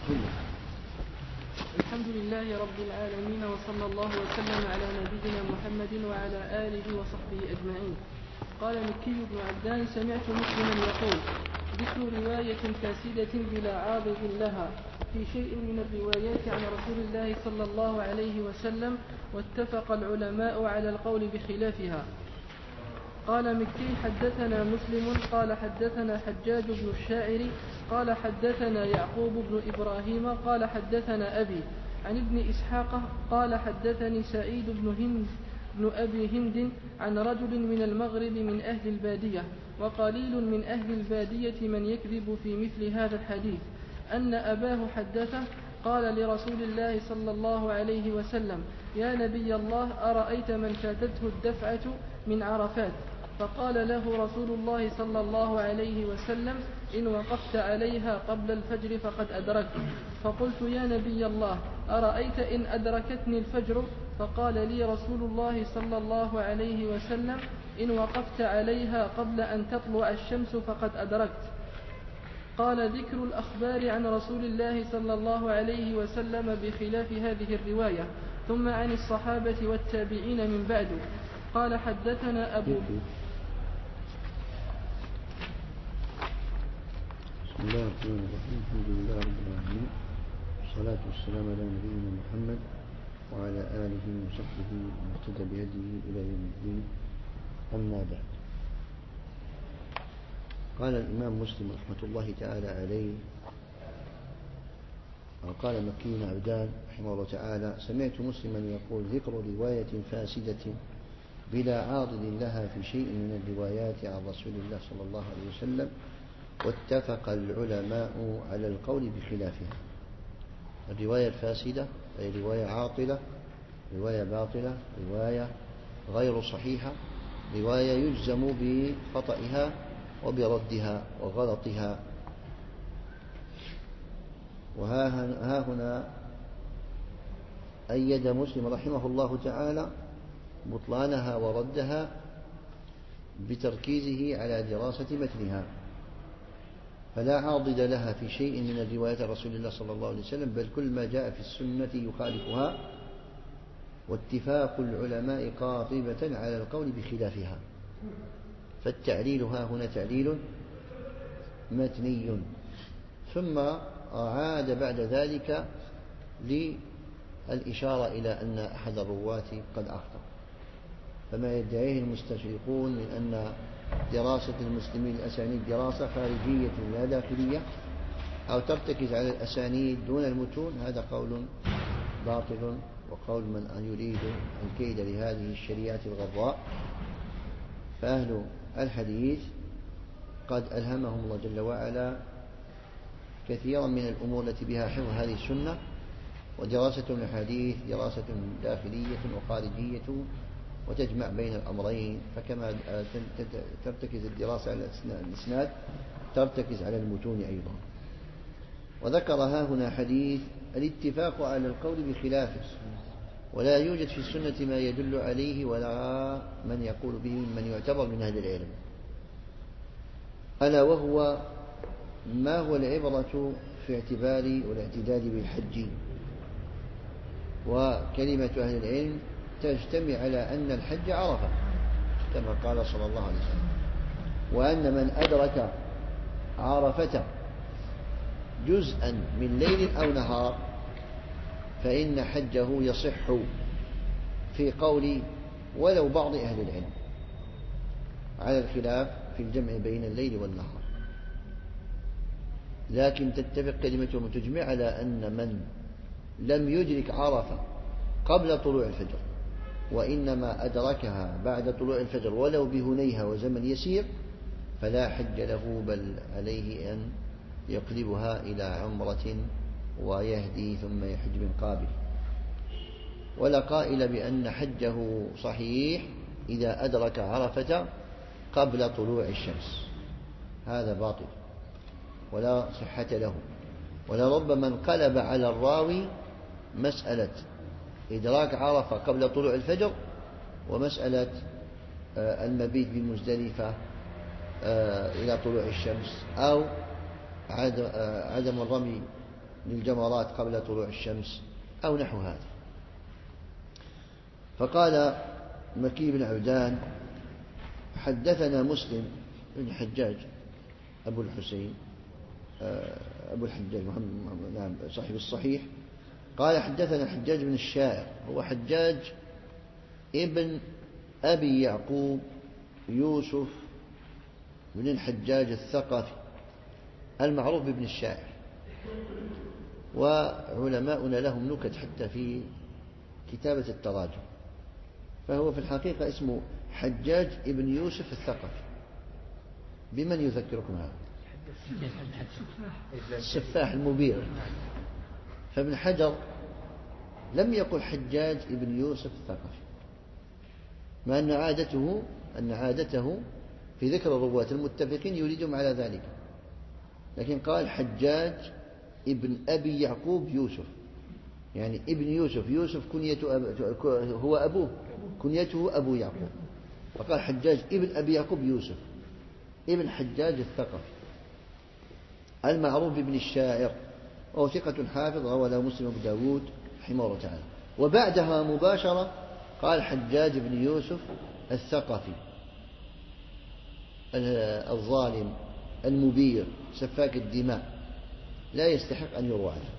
الحمد لله رب العالمين، وصلى الله وسلم على نبينا محمد وعلى آله وصحبه أجمعين. قال مكي بن عبدان: سمعت مسلما يقول: ذكر رواية فاسدة بلا عاضد لها في شيء من الروايات عن رسول الله صلى الله عليه وسلم، واتفق العلماء على القول بخلافها. قال مكي: حدثنا مسلم قال حدثنا حجاج بن الشاعر قال حدثنا يعقوب بن إبراهيم قال حدثنا أبي عن ابن إسحاق قال حدثني سعيد بن أبي هند عن رجل من المغرب من أهل البادية، وقليل من أهل البادية من يكذب في مثل هذا الحديث، أن أباه حدثه قال لرسول الله صلى الله عليه وسلم: يا نبي الله، أرأيت من فاتته الدفعة من عرفات؟ فقال له رسول الله صلى الله عليه وسلم: إن وقفت عليها قبل الفجر فقد أدركت. فقلت: يا نبي الله، أرأيت إن أدركتني الفجر؟ فقال لي رسول الله صلى الله عليه وسلم: إن وقفت عليها قبل أن تطلع الشمس فقد أدركت. قال: ذكر الأخبار عن رسول الله صلى الله عليه وسلم بخلاف هذه الرواية، ثم عن الصحابة والتابعين من بعد. قال: حدثنا أبو بسم الله الرحمن الرحيم. الحمد لله رب العالمين، والصلاة والسلام على نبينا محمد وعلى آله وصحبه ومن اهتدى بهديه إلى يوم الدين. أما بعد، قال الإمام مسلم رحمة الله تعالى عليه، قال مكي بن عبدان رحمه الله تعالى: سمعت مسلما يقول: ذكر رواية فاسدة بلا عاضد لها في شيء من الروايات عن رسول الله صلى الله عليه وسلم، واتفق العلماء على القول بخلافها. الرواية الفاسدة أي رواية عاطلة، رواية باطلة، رواية غير صحيحة، رواية يجزم بخطئها وبردها وغلطها. وها هنا أيد مسلم رحمه الله تعالى بطلانها وردها بتركيزه على دراسة متنها، فلا عاضد لها في شيء من الروايات رسول الله صلى الله عليه وسلم، بل كل ما جاء في السنة يخالفها، واتفاق العلماء قاطبة على القول بخلافها. فالتعليل ها هنا تعليل متني، ثم عاد بعد ذلك للإشارة إلى أن أحد الرواة قد أخطأ. فما يدعيه المستشرقون من أن دراسة المسلمين الأسانيد دراسة خارجية لا داخلية، أو ترتكز على الأسانيد دون المتون، هذا قول باطل، وقول من يريد الكيد لهذه الشريعة الغراء. فأهل الحديث قد ألهمهم الله جل وعلا كثيرا من الأمور التي بها حفظ هذه السنة، ودراسة الحديث دراسة داخلية وخارجية، وتجمع بين الأمرين. فكما ترتكز الدراسة على الإسناد ترتكز على المتون أيضا. وذكر ها هنا حديث الاتفاق على القول بخلافه، ولا يوجد في السنة ما يدل عليه ولا من يقول به من يعتبر من أهل العلم، ألا وهو ما هو العبرة في اعتبار والاعتداد بالحج. وكلمة أهل العلم تجتمع على أن الحج عرفة كما قال صلى الله عليه وسلم، وأن من أدرك عرفة جزءا من ليل أو نهار فإن حجه يصح، في قول ولو بعض أهل العلم، على الخلاف في الجمع بين الليل والنهار. لكن تتفق كلمتهم وتجمع على أن من لم يدرك عرفة قبل طلوع الفجر، وإنما أدركها بعد طلوع الفجر ولو بهنيها وزمن يسير، فلا حج له، بل عليه أن يقلبها إلى عمرة ويهدي ثم يحج من قابل. ولا قائل بأن حجه صحيح إذا أدرك عرفة قبل طلوع الشمس، هذا باطل ولا صحة له. ولربما انقلب على الراوي مسألة إدراك عرفة قبل طلوع الفجر ومسألة المبيت بمزدلفة إلى طلوع الشمس، أو عدم الرمي للجمرات قبل طلوع الشمس أو نحو هذا. فقال مكي بن عبدان حدثنا مسلم بن حجاج أبو الحسين أبو الحجاج محمد نعم صاحب الصحيح، قال حدثنا حجاج بن الشاعر، هو حجاج ابن أبي يعقوب يوسف بن الحجاج الثقفي المعروف بابن الشاعر، وعلماؤنا لهم نكت حتى في كتابة التراجم، فهو في الحقيقة اسمه حجاج ابن يوسف الثقفي. بمن يذكركم هذا؟ السفاح المبير. فابن حجر لم يقل حجاج ابن يوسف الثقفي، مع أن عادته في ذكر الرواة المتفقين يريدهم على ذلك، لكن قال حجاج ابن أبي يعقوب يوسف، يعني ابن يوسف، يوسف هو أبوه، كنيته أبو يعقوب، فقال حجاج ابن أبي يعقوب يوسف ابن حجاج الثقفي المعروف بابن الشاعر، وهو ثقة حافظ، روى له مسلم وابو داود رحمه الله تعالى. وبعدها مباشرة قال حجاج بن يوسف الثقفي الظالم المبير سفاك الدماء، لا يستحق أن يروى عنه.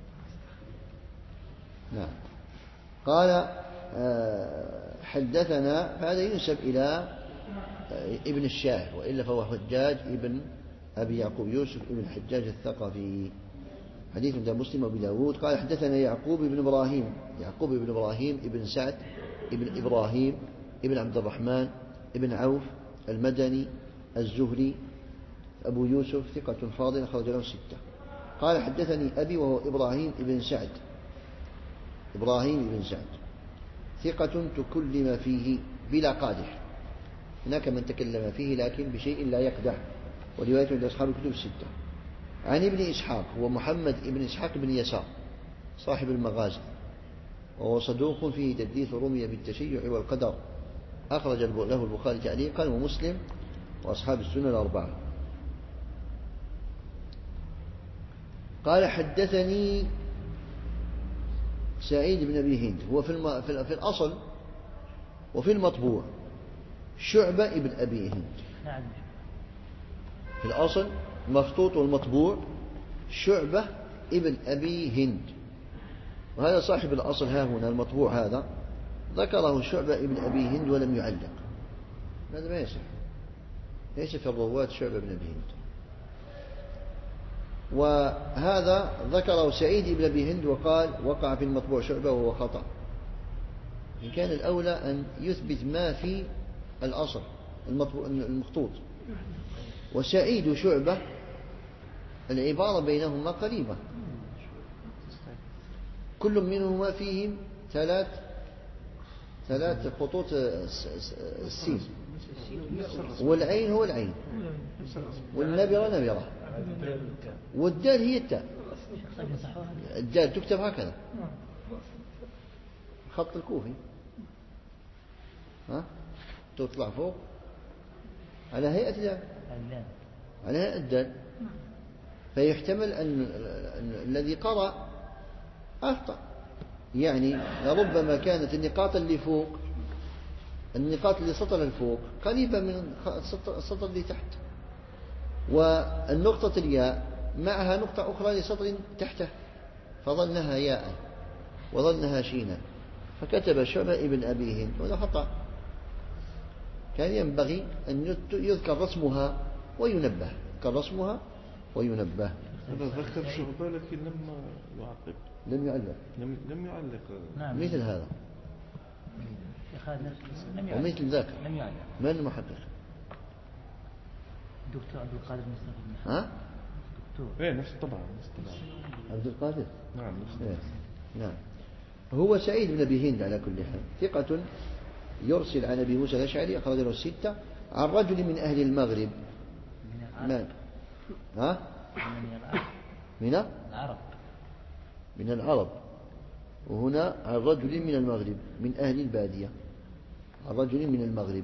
نعم. قال حدثنا، هذا ينسب إلى ابن الشاعر، وإلا فهو حجاج ابن أبي يعقوب يوسف ابن الحجاج الثقفي، حديث عند مسلم وابي داود. قال حدثنا يعقوب بن إبراهيم ابن سعد ابن إبراهيم ابن عبد الرحمن ابن عوف المدني الزهري أبو يوسف ثقة فاضل أخرج له 6. قال حدثني أبي وهو إبراهيم بن سعد ثقة تكلم فيه بلا قادح، هناك من تكلم فيه لكن بشيء لا يقدح، وروايته عند أصحاب الكتب 6. عن ابن إسحاق، هو محمد ابن إسحاق بن يسار صاحب المغازي، وهو صدوق فيه تدليس رمي بالتشيع والقدر، أخرج له البخاري تعليقا ومسلم وأصحاب السنن الأربعة. قال حدثني سعيد بن أبي هند، هو في الأصل وفي المطبوع شعبة ابن أبي هند، في الأصل مخطوط والمطبوع شعبة ابن أبي هند، وهذا صاحب الأصل ها هنا المطبوع هذا ذكره شعبة ابن أبي هند ولم يعلق، هذا ما يصح، ليس في الرواة شعبة ابن أبي هند. وهذا ذكره سعيد ابن أبي هند وقال وقع في المطبوع شعبة وهو خطأ، إن كان الأولى أن يثبت ما في الأصل المخطوط. وسعيد وشعبة العبارة بينهما قريبة، كل منهما فيهم ثلاث خطوط السين، والعين هو العين، والنبرة نبرة، والدال هي التاء، الدال تكتب هكذا خط الكوفي، ها تطلع فوق على هيئة الدال، على هيئة الدال، فيحتمل أن الذي قرأ أخطأ، يعني لربما كانت النقاط اللي فوق، النقاط اللي سطر الفوق قريبة من السطر اللي تحت، والنقطة الياء معها نقطة أخرى لسطر تحته، فظنها ياء وظنها شينا، فكتب شعبة ابن أبي هند، وهذا خطأ، كان ينبغي أن يذكر رسمها وينبه، هذا ذكر شعبة لكن لم يعلق. نعم. مثل هذا ومثل ذاك من المحقق؟ دكتور عبد القادر مصطفى. ها؟ دكتور. نفس الطبعة. عبد القادر. نعم. نعم. هو سعيد بن أبي هند على كل حال ثقة يرسل عن أبي موسى الأشعري أخرج له 6 عن رجل من أهل المغرب. من ها؟ من العرب، وهنا عن رجل من المغرب من أهل البادية، عن رجل من المغرب،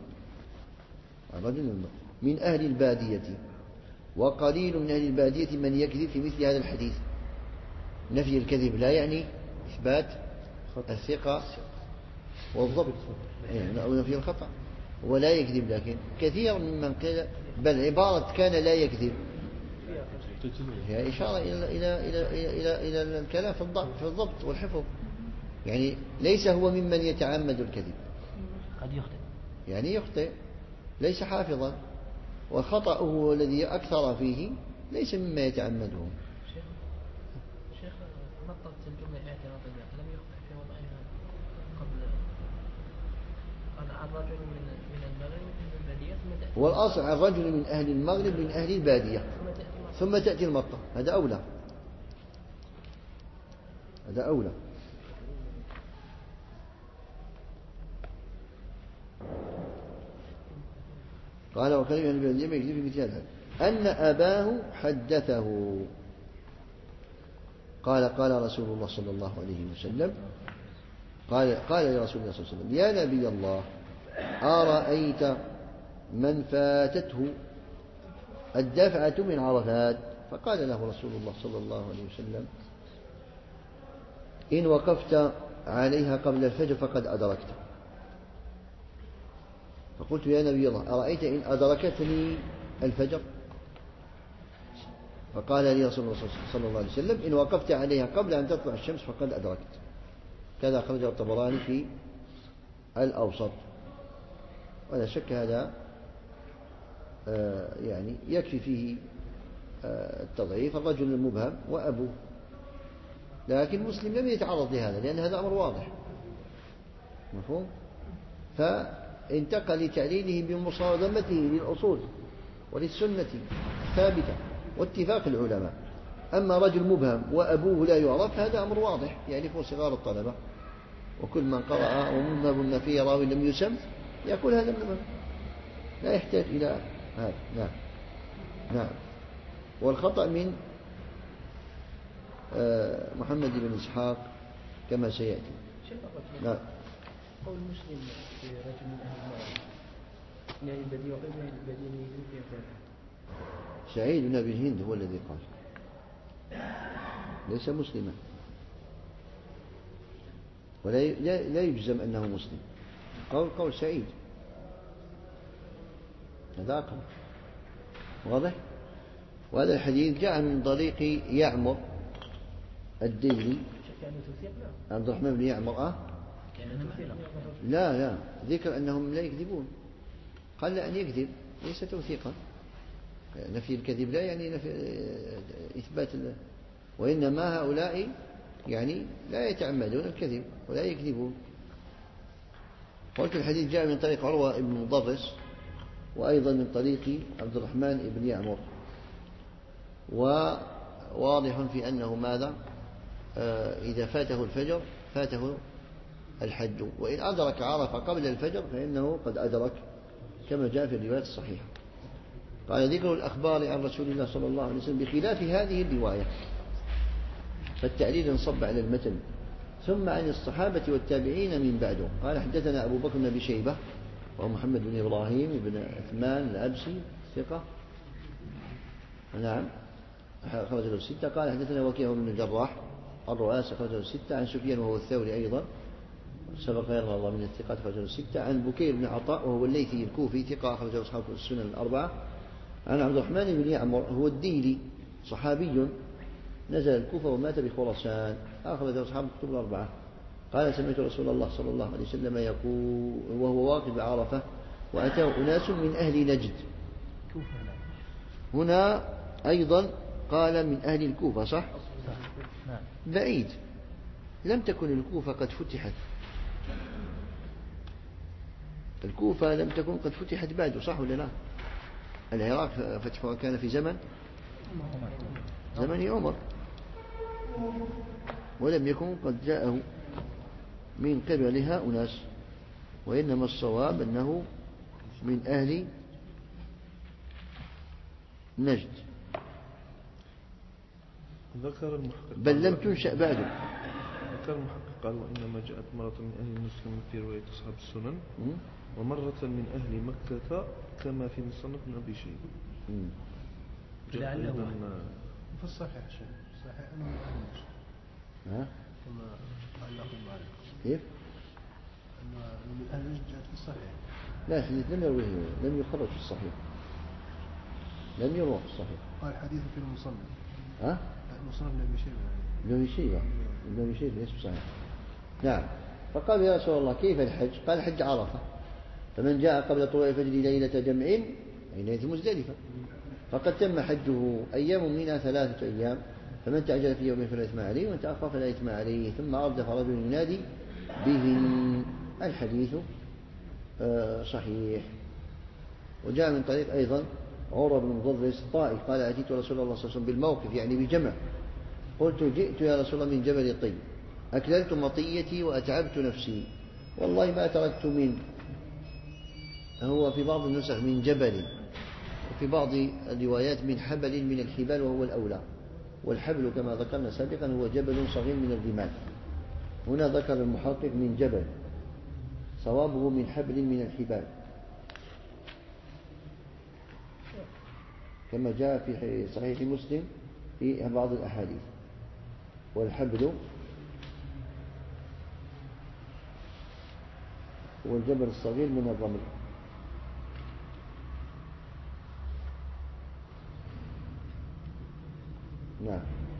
من أهل البادية، وقليل من أهل البادية من يكذب في مثل هذا الحديث، نفي الكذب لا يعني إثبات الثقة والضبط، أو نفي الخطأ. ولا يكذب، لكن كثير ممن قيل بل عبارة كان لا يكذب هي إشارة إلى الكلام في الضبط والحفظ، يعني ليس هو ممن يتعمد الكذب، قد يخطئ، يعني يخطئ ليس حافظا، وخطأه الذي أكثر فيه ليس مما يتعمده. شيخ نطقت الجملة اعتراضية، لم يخطئ في وضعها قبل، قال عن رجل من المغرب من البادية ثم تأتي، والأصل عن رجل من أهل المغرب من أهل البادية ثم تأتي المطة، هذا أولى، هذا أولى. قال وكلمة البادية ما يجري في مثل هذا أن أباه حدثه قال رسول الله صلى الله عليه وسلم قال لرسول الله صلى الله عليه وسلم يا نبي الله أرأيت من فاتته الدفعة من عرفات؟ فقال له رسول الله صلى الله عليه وسلم إن وقفت عليها قبل الفجر فقد أدركت. فقلت يا نبي الله أرأيت إن أدركتني الفجر؟ فقال لي رسول الله صلى الله عليه وسلم إن وقفت عليها قبل أن تطلع الشمس فقد أدركت. كذا خرجه الطبراني في الأوسط. ولا شك هذا يعني يكفي فيه التضعيف الرجل المبهم وأبوه، لكن مسلم لم يتعرض لهذا لأن هذا أمر واضح مفهوم، فانتقل لتعليله بمصادمته للأصول وللسنة الثابتة واتفاق العلماء. أما رجل مبهم وأبوه لا يعرف هذا أمر واضح يعرفه صغار الطلبة، وكل من قرأ ومذهب فيه راوي لم يسم يقول هذا مبهم، لا يحتاج إلى هذا. نعم نعم. والخطأ من محمد بن إسحاق كما سيأتي. نعم. قول مسلم في رجل من أهل المغرب يعني البديع وغير البديع من يجري في الجامعة. سعيد بن أبي الهند هو الذي قال، ليس مسلما، ولا لا يجزم أنه مسلم. قول سعيد هذا أقل واضح. وهذا الحديث جاء من طريق يعمر الديلي عبد الرحمن بن يعمر لا ذكر أنهم لا يكذبون، قال لا أن يكذب ليس توثيقا. نفي الكذب لا يعني نفي إثبات وإنما هؤلاء يعني لا يتعمدون الكذب ولا يكذبون. قلت الحديث جاء من طريق عروة بن مضرس وأيضا من طريق عبد الرحمن بن يعمر، وواضح في أنه ماذا إذا فاته الفجر فاته الحج، وإن أدرك عرفة قبل الفجر فإنه قد أدرك كما جاء في الرواية الصحيحة. قال ذكر الأخبار عن رسول الله صلى الله عليه وسلم بخلاف هذه الرواية، فالتعليل انصب على المتن ثم عن الصحابة والتابعين من بعده. قال حدثنا أبو بكر بن أبي شيبة وهو محمد بن إبراهيم بن عثمان الأبسي ثقة نعم خرج له الستة. قال حدثنا وكيع بن الجراح الرؤاسي خرج له الستة عن سفيان وهو الثوري أيضا سبق يرضى الله من الثقات خرج له الستة. عن بكير بن عطاء وهو الليثي الكوفي ثقة خرج له أصحاب السنن الأربعة. عن عبد الرحمن بن يعمر هو الديلي صحابي نزل الكوفة ومات بخراسان أخرج أصحاب الكتب الأربعة. قال سمعت رسول الله صلى الله عليه وسلم يقول وهو واقف بعرفة وأتاه أناس من أهل نجد. هنا أيضا قال من أهل الكوفة صح؟ بعيد، لم تكن الكوفة قد فتحت، الكوفة لم تكن قد فتحت بعد صح ولا لا؟ العراق فتحها كان في زمن عمر ولم يكن قد جاءه من قبلها أناس، وإنما الصواب أنه من أهل نجد بل لم تنشأ بعد. ذكر المحقق قال وإنما جاءت مرة من أهل مسلم في رواية أصحاب السنن ومرة من أهل مكة كما في مصنف من أبي شيبة. لعله في الصحيح صحيح أنه من أهل مكة ها؟ ثم علق المعلق كيف؟ أن من أهل نجد جاءت في الصحيح. لا الحديث لم يرويه، لم يخرج في الصحيح، لم يروى في الصحيح. قال حديث في المصنف. ها؟ المصنف ابن أبي شيبة. ابن أبي شيبة، ابن أبي شيبة ليس صحيح. نعم. فقال يا رسول الله كيف الحج؟ قال حج عرفة، فمن جاء قبل طلوع الفجر ليلة جمع حينئذ مزدلفة، فقد تم حجه. أيام منها 3 أيام، فمن تعجل في يوم فلا إثم عليه ومن تأخر فلا إثم عليه. ثم أردف رجل ينادي بهن. الحديث صحيح. وجاء من طريق أيضا عروة بن مضرس الطائي قال أتيت رسول الله صلى الله عليه وسلم بالموقف يعني بجمع، قلت جئت يا رسول الله من جبل طي، أكللت مطيتي وأتعبت نفسي، والله ما تركت من، هو في بعض النسخ من جبل، وفي بعض الروايات من حبل من الحبال وهو الأولى، والحبل كما ذكرنا سابقا هو جبل صغير من الرمال. هنا ذكر المحقق من جبل، صوابه من حبل من الحبال كما جاء في صحيح مسلم في بعض الأحاديث. والحبل هو الجبل الصغير من الرمل. نعم.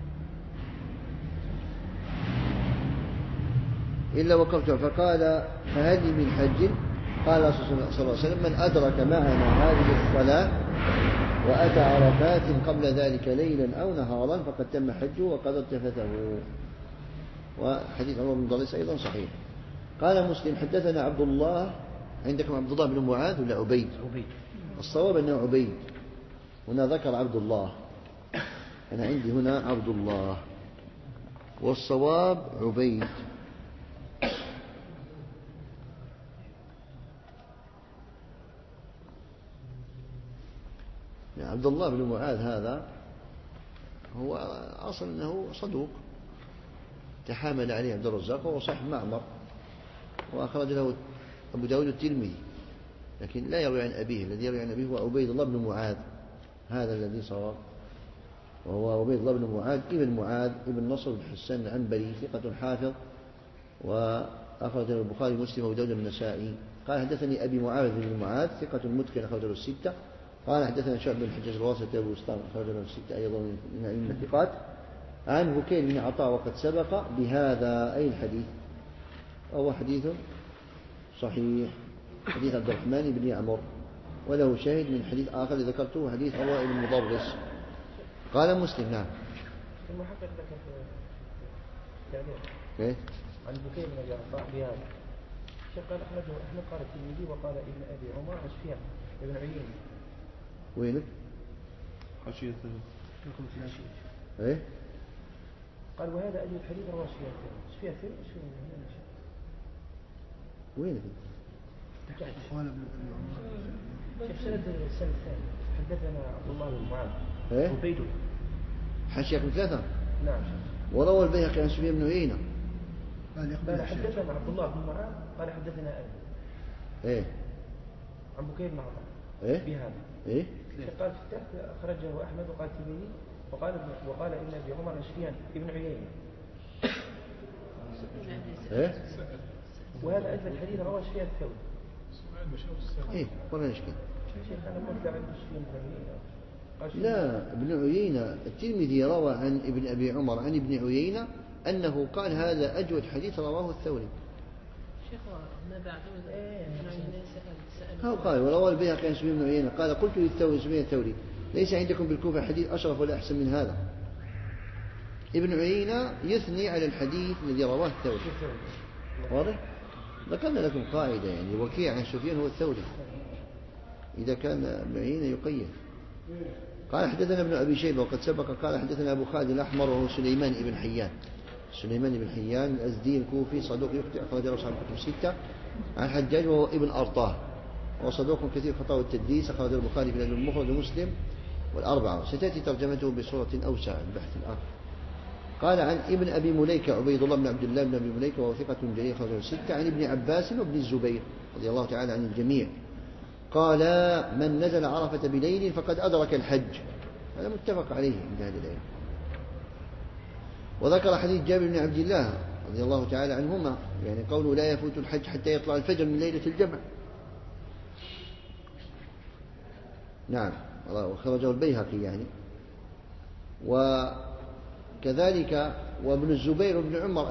إلا وقفت فقال فهل من حج؟ قال صلى الله عليه وسلم من أدرك معنا هذه الصلاة وأتى عرفات قبل ذلك ليلا أو نهارا فقد تم حجه وقد ارتفثه. وحديث عمر بن ضريس أيضا صحيح. قال مسلم حدثنا عبد الله، عندكم عبد الله بن معاذ ولا عبيد؟ الصواب أنه عبيد، هنا ذكر عبد الله، أنا عندي هنا عبد الله والصواب عبيد. يعني عبد الله بن معاذ هذا هو أصلا أنه صدوق تحامل عليه عبد الرزاق وهو صاحب معمر، وأخرج له أبو داود الترمذي، لكن لا يروي عن أبيه. الذي يروي عن أبيه هو عبيد الله بن معاذ، هذا الذي صواب، وهو عبيد الله بن معاذ ابن معاذ ابن نصر بن حسان العنبري ثقة حافظ، وأخرج له البخاري ومسلم وأبو داود النسائي. قال حدثني أبي معاذ بن معاذ ثقة متقن أخرج له الستة. قال حدثنا شعب بن الحجاج الواسطي أبو بسطام أخرج له الستة أيضا من أئمة الثقات عن بكير بن عطاء وقد سبق بهذا أي الحديث، وهو حديث صحيح، حديث عبد الرحمن بن عمرو، وله شاهد من حديث آخر ذكرته حديث عروة بن مضرس. قال مسلم. نعم. المحقق ذكر يعني إيه؟ عن بكير بن عطاء بهذا الشيخ قال أخرجه أحمد قال الترمذي وقال ابن أبي عمر سفيان ابن عيينة. وينك؟ حاشية إيه؟ قال وهذا أجل الحديث رواه سفيان وينك؟ قال ابن أبي عمر شيخ سند السنة الثاني حدثنا عبد الله بن معاذ إيه؟ عبيد. حاشية 3. نعم. وروى البيهقي عن سفيان بن عيينة قال حدثنا عبد الله بن معاذ قال حدثنا أبي. إيه؟ عن بكير بن عطاء. إيه؟ بهذا. إيه؟ قال في التحت أخرجه أحمد وقال الترمذي وقال ابن أبي عمر سفيان ابن عيينة. إيه؟ وهذا أجل الحديث رواه سفيان الثوري. إيه؟ ولا نشكل. شيخ أنا قلت عن سفيان بن عيينة. لا، ابن عيينة الترمذي روى عن ابن أبي عمر عن ابن عيينة أنه قال هذا أجود حديث رواه الثوري. شيخ ما بعد هو قال وروى البيهقي عن سفيان بن عيينة قال قلت للثوري سفيان الثوري ليس عندكم بالكوفة حديث أشرف ولا أحسن من هذا. ابن عيينة يثني على الحديث الذي رواه الثوري. واضح؟ ذكرنا لكم قاعدة يعني وكيع عن سفيان هو الثوري إذا كان ابن عيينة يقيد. قال حدثنا ابن أبي شيبة وقد سبق قال حدثنا أبو خالد الأحمر وهو سليمان بن حيان. سليمان بن حيان الأزدي الكوفي صدوق يخطئ أخرج له أصحاب الكتب 6 عن حجاج وهو ابن أرطاه وصدوق كثير الخطأ والتدليس أخرج البخاري في المفرد ومسلم والأربعة. ستأتي ترجمته بصورة أوسع البحث الآخر. قال عن ابن أبي مليكة عبيد الله بن عبد الله بن أبي مليكة وهو ثقة جليل أخرج له 6 عن ابن عباس وابن الزبير رضي الله تعالى عن الجميع قال من نزل عرفة بليل فقد أدرك الحج. هذا متفق عليه عند أهل العلم. وذكر حديث جابر بن عبد الله رضي الله تعالى عنهما، يعني قوله لا يفوت الحج حتى يطلع الفجر من ليلة الجمع. نعم، وخرجه البيهقي يعني. وكذلك وابن الزبير وابن عمر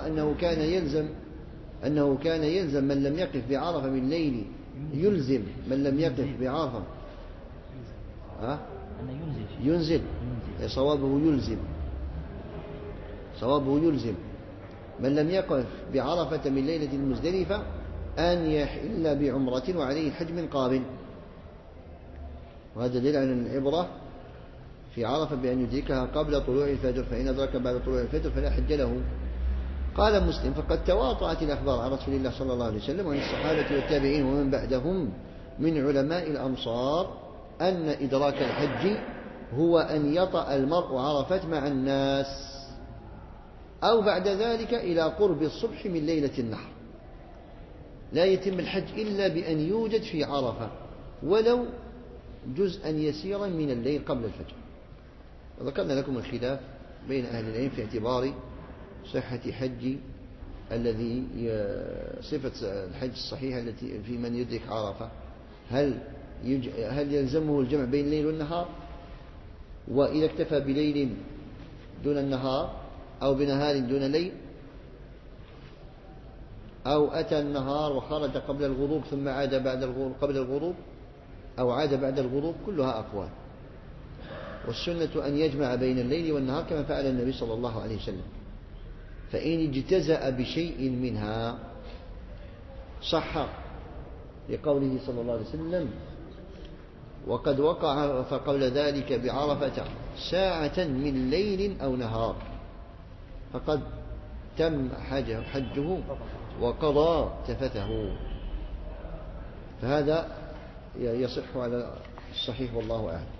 أنه كان يلزم من لم يقف بعرفة من ليل، يلزم من لم يقف بعرفة ينزل، صوابه يلزم من لم يقف بعرفة من ليلة المزدلفة أن يحل بعمرة وعليه الحج من قابل. وهذا دليل على العبرة في عرفة بأن يدركها قبل طلوع الفجر، فإن أدرك بعد طلوع الفجر فلا حج له. قال مسلم: فقد تواطأت الأخبار عن رسول الله صلى الله عليه وسلم وعن الصحابة والتابعين ومن بعدهم من علماء الأمصار أن إدراك الحج هو أن يطأ المرء عرفة مع الناس أو بعد ذلك إلى قرب الصبح من ليلة النحر. لا يتم الحج إلا بأن يوجد في عرفة ولو جزءا يسيرا من الليل قبل الفجر. وذكرنا لكم الخلاف بين أهل العلم في اعتبار صحة حج الذي صفة الحج الصحيحة التي في من يدرك عرفة، هل يلزمه الجمع بين الليل والنهار، وإذا اكتفى بليل دون النهار أو بنهار دون ليل، أو أتى النهار وخرج قبل الغروب ثم عاد بعد الغروب قبل الغروب، أو عاد بعد الغروب، كلها أقوال. والسنة أن يجمع بين الليل والنهار كما فعل النبي صلى الله عليه وسلم. فإن اجتزأ بشيء منها صح لقوله صلى الله عليه وسلم: وقد وقع فقبل ذلك بعرفة ساعة من ليل أو نهار فقد تم حجه وقضى تفثه. فهذا يصح على الصحيح والله أعلم.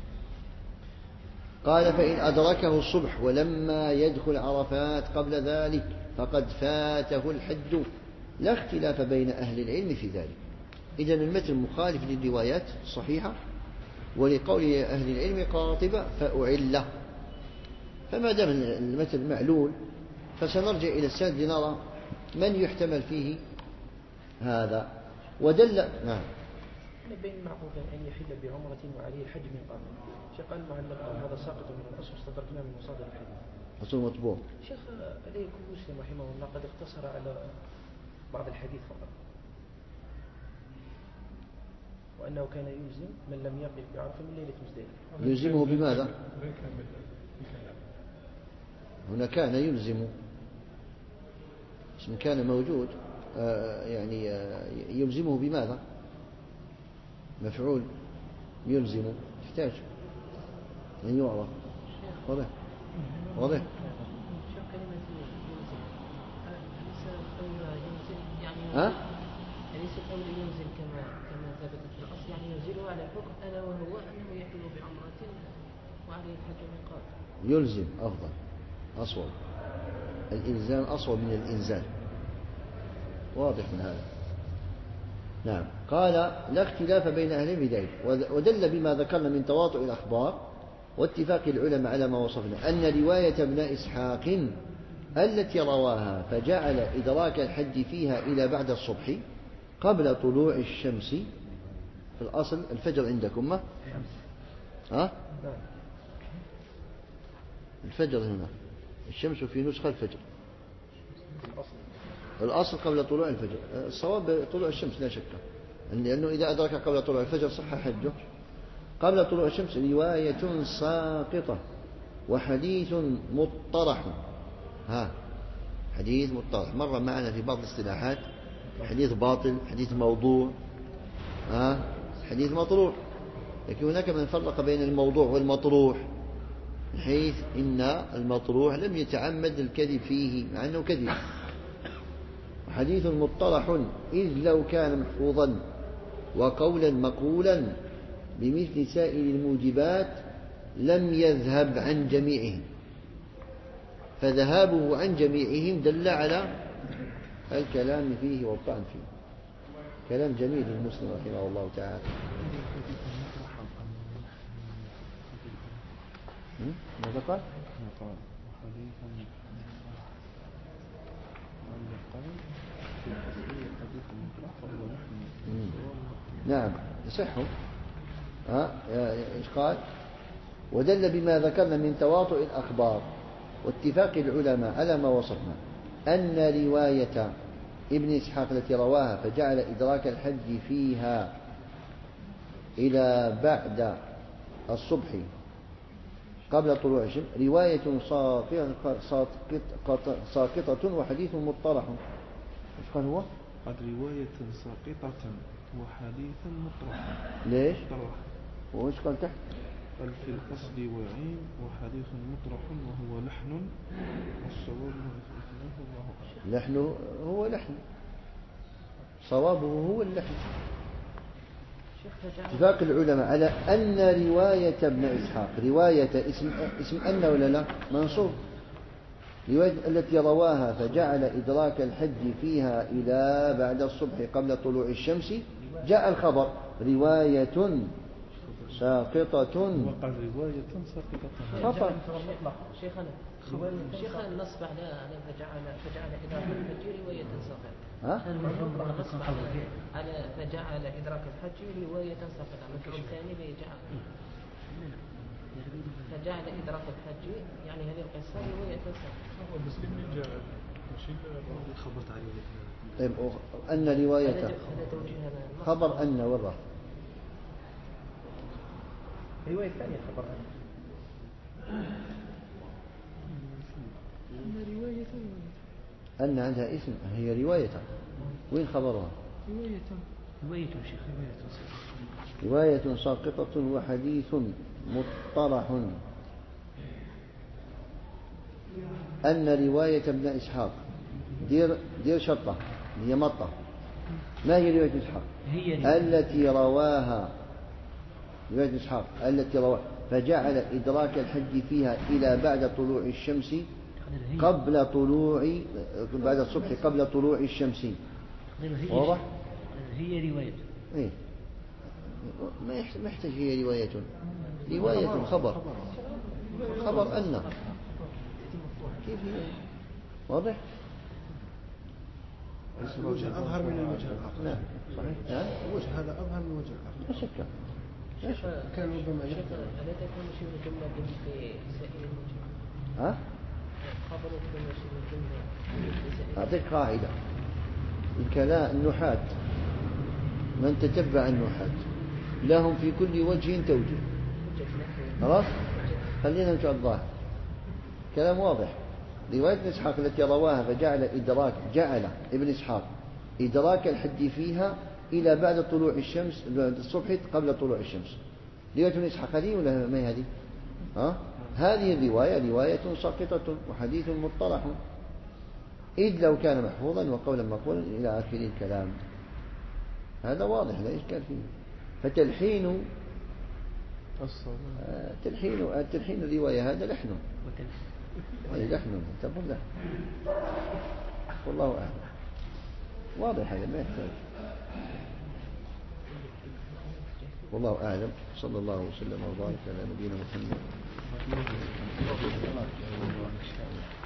قال: فإن أدركه الصبح ولما يدخل عرفات قبل ذلك فقد فاته الحج، لا اختلاف بين أهل العلم في ذلك. إذن المتن مخالف للروايات الصحيحة ولقول أهل العلم قاطبة فأعله. فما دام المتن معلول فسنرجع إلى السند لنرى من يحتمل فيه هذا. ودل نعم بين المعقول أن يحل بعمرة وعليه الحج من قبل. شيخ قال المعلق هذا ساقط من الأصل استدركناه من مصادر الحديث. أصل مطبوع. شيخ عليه كل مسلم رحمه الله قد اقتصر على بعض الحديث فقط، وأنه كان يلزم من لم يقف بعرفة من ليلة مزدلفة. يلزمه بماذا؟ هنا كان يلزم اسم كان موجود، يعني يلزمه بماذا؟ مفعول يلزم يحتاج أن يعرف. واضح؟ واضح؟ ها؟ أليس القول ينزل كما ثبت في الأصل، يعني ينزله على الحكم ألا وهو أنه يحل بعمرة وعليه الحج من قبل. يلزم أفضل، أصوب. الإلزام أصوب من الإنزال. واضح من هذا. نعم. قال: لا اختلاف بين أهل بذلك. ودل بما ذكرنا من تواطؤ الأخبار واتفاق العلماء على ما وصفنا أن رواية ابن إسحاق التي رواها فجعل إدراك الحج فيها إلى بعد الصبح قبل طلوع الشمس. في الأصل الفجر عندكم ما؟ ها؟ الفجر هنا، الشمس في نسخة الفجر. الأصل قبل طلوع الفجر، الصواب طلوع الشمس لا شك، لأنه إذا أدرك قبل طلوع الفجر صح حجه. قبل طلوع الشمس رواية ساقطة وحديث مطرح. حديث مطرح مر معنا في بعض الاصطلاحات: حديث باطل، حديث موضوع، حديث مطروح. لكن هناك من فرق بين الموضوع والمطروح، حيث إن المطروح لم يتعمد الكذب فيه مع أنه كذب. حديث مطرح إذ لو كان محفوظا وقولا مقولا بمثل سائر الموجبات لم يذهب عن جميعهم، فذهابه عن جميعهم دل على الكلام فيه والطعن فيه. كلام جميل للمسلم رحمه الله تعالى. ماذا قال؟ حديثا معلقا في الأصل حديث مطلق فهو نحن. نعم يصح. إيش قال؟ ودل بما ذكرنا من تواطؤ الأخبار واتفاق العلماء على ما وصفنا أن رواية ابن إسحاق التي رواها فجعل إدراك الحج فيها إلى بعد الصبح قبل طلوع الشمس رواية ساقطة وحديث مطرح. إيش قال هو؟ قد رواية ساقطة وحديث مطرح. ليش؟ مطرح. وإيش قال تحت؟ قال في الأصل وعين وحديث مطرح وهو لحن والصواب لحن هو لحن صوابه هو اللحن. اتفاق العلماء على أن رواية ابن إسحاق رواية اسم أن ولا لا منصوب رواية التي رواها فجعل إدراك الحج فيها إلى بعد الصبح قبل طلوع الشمس جاء الخبر رواية ساقطة. وقال رواية ساقطة خطأ. شيخنا النصب على فجعل إدراك الحج رواية ساقطة. النصب على فجعل إدراك الحج رواية ساقطة. المفعول الثاني فجعل إدراك الحج يعني هذه القصة رواية ساقطة. المسلمين جاء خبرت عليه. طيب أن رواية خبر أن والله رواية ثانية خبر أن عندها اسم هي رواية. وين خبرها؟ رواية ساقطة وحديث مطرح. أن رواية ابن إسحاق دير شرطة هي مطة. ما هي رواية إسحاق؟ التي رواها رواية إسحاق التي رواها فجعل إدراك الحج فيها إلى بعد طلوع الشمس قبل طلوع بعد الصبح قبل طلوع الشمس. واضح؟ هي رواية. إيه؟ ما يحتاج هي رواية خبر أن كيف هي؟ واضح؟ الوجه أظهر من الوجه الآخر. نعم صحيح. الوجه هذا أظهر من الوجه الآخر. لا شك. كان ربما ألا تكون شبه جملة في سائر الوجه؟ خبر يكون شبه جملة في سائر. أعطيك قاعدة الكلام النحاة من تتبع النحاة لهم في كل وجه توجه. خلاص خلينا نمشي على الظاهر كلام واضح. رواية ابن إسحاق التي رواها جعل ابن إسحاق إدراك الحج فيها إلى بعد طلوع الشمس بعد الصبح قبل طلوع الشمس. رواية ابن إسحاق هذه ولا ما هي هذه؟ هذه الرواية رواية ساقطة وحديث مطرح إذ لو كان محفوظا وقولا مقبولا إلى آخر الكلام. هذا واضح لا إشكال فيه. فتلحين تلحين الرواية هذا لحن لحن تقول لحن. والله أعلم. واضح هذا ما يحتاج. والله أعلم. صلى الله وسلم وبارك على نبينا محمد.